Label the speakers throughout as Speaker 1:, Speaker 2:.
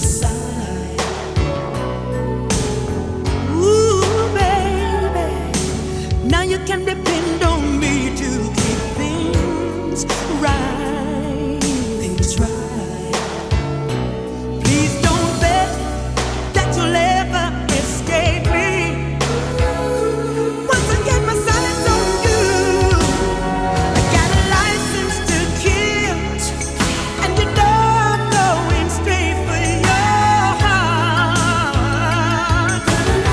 Speaker 1: side. Ooh, baby, now you can depend on me to keep things right. Things right. Please don't bet that you'll ever escape me. Once I get my sights on you, I got a license to kill, and you know I'm going straight for your heart.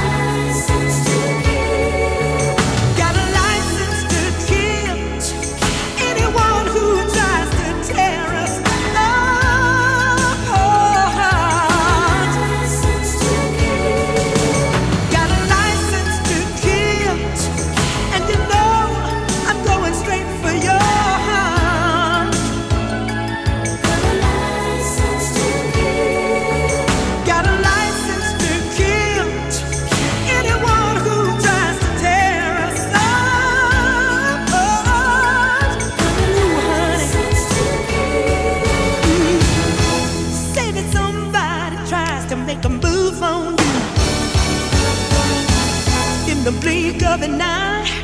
Speaker 1: Got a license to kill anyone who tries to tear us apart. Got a license to kill, and you know I'm going straight for your heart. Got a license to kill anyone who tries to tear us apart. Ooh, honey. Say that somebody tries to make a move on you in the blink of an eye.